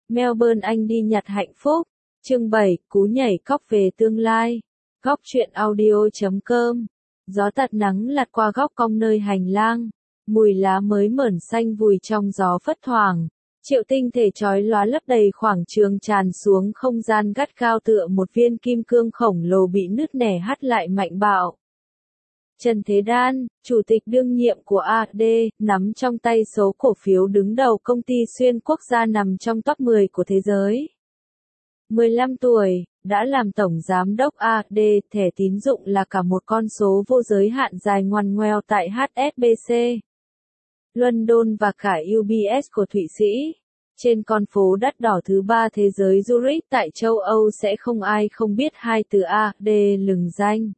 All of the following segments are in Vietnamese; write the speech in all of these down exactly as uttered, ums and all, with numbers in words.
Melbourne Anh đi nhặt hạnh phúc. Chương bảy, cú nhảy cóc về tương lai. Góc truyện audio chấm com. Gió tạt nắng lạt qua góc cong nơi hành lang. Mùi lá mới mởn xanh vùi trong gió phất thoảng. Triệu tinh thể chói lóa lấp đầy khoảng trường tràn xuống không gian gắt gao tựa một viên kim cương khổng lồ bị nứt nẻ hắt lại mạnh bạo. Trần Thế Đan, chủ tịch đương nhiệm của a đê, nắm trong tay số cổ phiếu đứng đầu công ty xuyên quốc gia nằm trong top mười của thế giới. mười lăm tuổi, đã làm tổng giám đốc a đê, thẻ tín dụng là cả một con số vô giới hạn dài ngoằn ngoèo tại hát ét bê xê, London và cả u bê ét của Thụy Sĩ. Trên con phố đắt đỏ thứ ba thế giới Zurich tại châu Âu sẽ không ai không biết hai từ a đê lừng danh.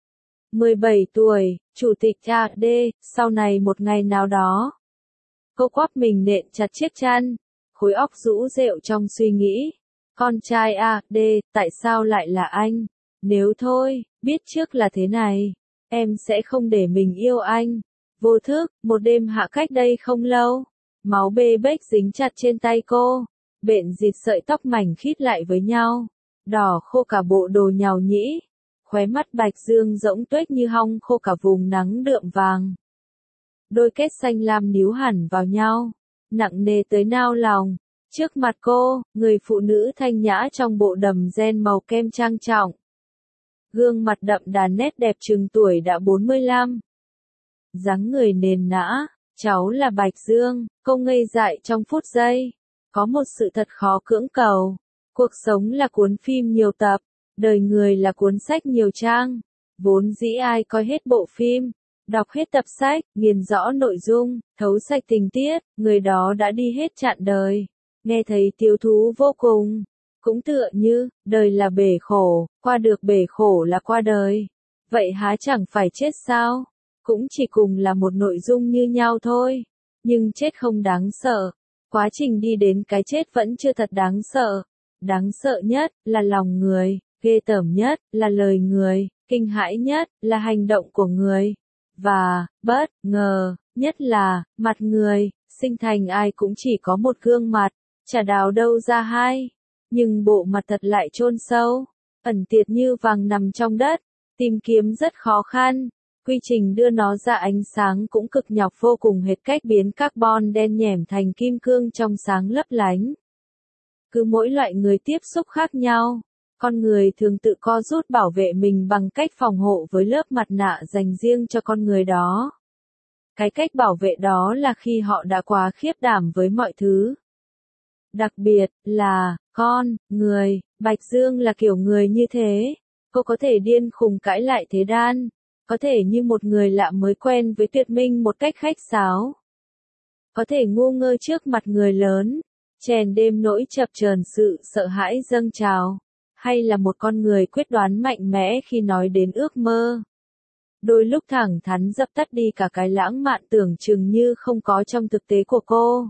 mười bảy tuổi, chủ tịch a đê, sau này một ngày nào đó. Cô quắp mình nện chặt chiếc chăn, khối óc rũ rệu trong suy nghĩ. Con trai a đê, tại sao lại là anh? Nếu thôi, biết trước là thế này, em sẽ không để mình yêu anh. Vô thức, một đêm hạ cách đây không lâu. Máu bê bết dính chặt trên tay cô. Bện dịt sợi tóc mảnh khít lại với nhau. Đỏ khô cả bộ đồ nhàu nhĩ. Khóe mắt Bạch Dương rỗng tuếch như hong khô cả vùng nắng đượm vàng. Đôi kết xanh lam níu hẳn vào nhau. Nặng nề tới nao lòng. Trước mặt cô, người phụ nữ thanh nhã trong bộ đầm ren màu kem trang trọng. Gương mặt đậm đà nét đẹp chừng tuổi đã bốn mươi lăm. Dáng người nền nã, cháu là Bạch Dương, cô ngây dại trong phút giây. Có một sự thật khó cưỡng cầu. Cuộc sống là cuốn phim nhiều tập, đời người là cuốn sách nhiều trang. Vốn dĩ ai coi hết bộ phim, đọc hết tập sách, nghiền rõ nội dung, thấu sạch tình tiết, người đó đã đi hết trọn đời. Nghe thấy tiêu thú vô cùng. Cũng tựa như, đời là bể khổ, qua được bể khổ là qua đời. Vậy há chẳng phải chết sao? Cũng chỉ cùng là một nội dung như nhau thôi. Nhưng chết không đáng sợ. Quá trình đi đến cái chết vẫn chưa thật đáng sợ. Đáng sợ nhất là lòng người, ghê tởm nhất là lời người, kinh hãi nhất là hành động của người. Và, bất ngờ, nhất là, mặt người, sinh thành ai cũng chỉ có một gương mặt. Chả đào đâu ra hai, nhưng bộ mặt thật lại chôn sâu, ẩn tiệt như vàng nằm trong đất, tìm kiếm rất khó khăn, quy trình đưa nó ra ánh sáng cũng cực nhọc vô cùng hệt cách biến carbon đen nhẻm thành kim cương trong sáng lấp lánh. Cứ mỗi loại người tiếp xúc khác nhau, con người thường tự co rút bảo vệ mình bằng cách phòng hộ với lớp mặt nạ dành riêng cho con người đó. Cái cách bảo vệ đó là khi họ đã quá khiếp đảm với mọi thứ. Đặc biệt là, con, người, Bạch Dương là kiểu người như thế. Cô có thể điên khùng cãi lại Thế Đan. Có thể như một người lạ mới quen với Tuyệt Minh một cách khách sáo. Có thể ngu ngơ trước mặt người lớn. Chèn đêm nỗi chập chờn sự sợ hãi dâng trào. Hay là một con người quyết đoán mạnh mẽ khi nói đến ước mơ. Đôi lúc thẳng thắn dập tắt đi cả cái lãng mạn tưởng chừng như không có trong thực tế của cô.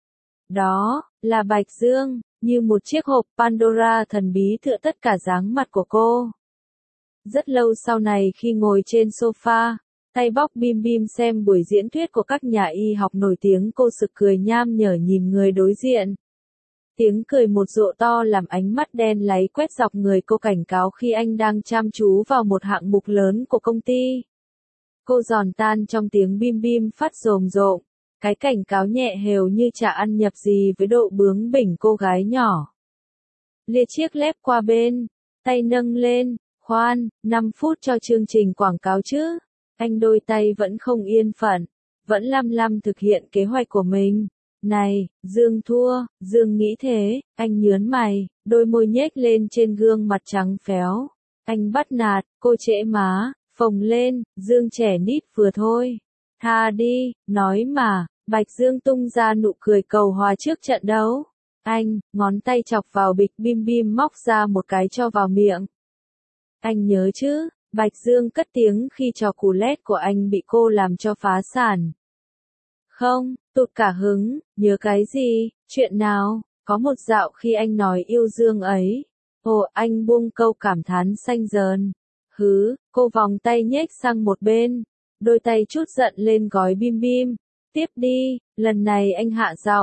Đó, là Bạch Dương, như một chiếc hộp Pandora thần bí tựa tất cả dáng mặt của cô. Rất lâu sau này khi ngồi trên sofa, tay bóc bim bim xem buổi diễn thuyết của các nhà y học nổi tiếng, cô sực cười nham nhở nhìn người đối diện. Tiếng cười một rộ to làm ánh mắt đen láy quét dọc người cô, cảnh cáo khi anh đang chăm chú vào một hạng mục lớn của công ty. Cô giòn tan trong tiếng bim bim phát rồm rộm. Cái cảnh cáo nhẹ hều như chả ăn nhập gì với độ bướng bỉnh cô gái nhỏ. Lia chiếc lép qua bên, tay nâng lên, khoan, năm phút cho chương trình quảng cáo chứ. Anh đôi tay vẫn không yên phận, vẫn lăm lăm thực hiện kế hoạch của mình. Này, Dương thua, Dương nghĩ thế, anh nhớn mày, đôi môi nhếch lên trên gương mặt trắng phéo. Anh bắt nạt, cô trễ má, phồng lên, Dương trẻ nít vừa thôi. Tha đi, nói mà, Bạch Dương tung ra nụ cười cầu hòa trước trận đấu. Anh, ngón tay chọc vào bịch bim bim móc ra một cái cho vào miệng. Anh nhớ chứ, Bạch Dương cất tiếng khi trò cù lét của anh bị cô làm cho phá sản. Không, tụt cả hứng, nhớ cái gì, chuyện nào, có một dạo khi anh nói yêu Dương ấy. Ồ, anh buông câu cảm thán xanh dờn. Hứ, cô vòng tay nhếch sang một bên. Đôi tay chút giận lên gói bim bim. Tiếp đi, lần này anh hạ giọng.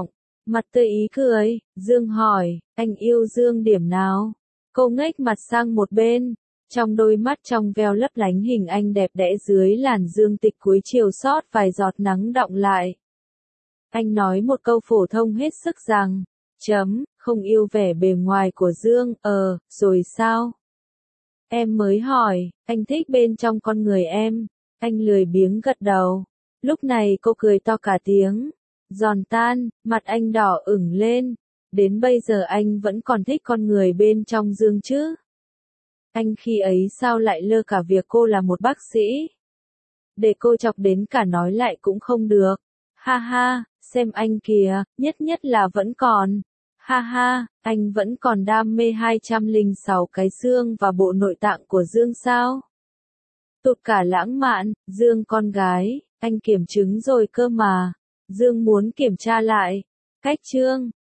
Mặt tươi ý cười, Dương hỏi, anh yêu Dương điểm nào? Cô ngếch mặt sang một bên, trong đôi mắt trong veo lấp lánh hình anh đẹp đẽ dưới làn dương tịch cuối chiều sót vài giọt nắng đọng lại. Anh nói một câu phổ thông hết sức rằng, chấm, không yêu vẻ bề ngoài của Dương, ờ, rồi sao? Em mới hỏi, anh thích bên trong con người em. Anh lười biếng gật đầu. Lúc này cô cười to cả tiếng. Giòn tan, mặt anh đỏ ửng lên. Đến bây giờ anh vẫn còn thích con người bên trong Dương chứ? Anh khi ấy sao lại lơ cả việc cô là một bác sĩ? Để cô chọc đến cả nói lại cũng không được. Ha ha, xem anh kìa, nhất nhất là vẫn còn. Ha ha, anh vẫn còn đam mê hai trăm lẻ sáu cái xương và bộ nội tạng của Dương sao? Tụt cả lãng mạn, Dương con gái, anh kiểm chứng rồi cơ mà. Dương muốn kiểm tra lại. Cách chương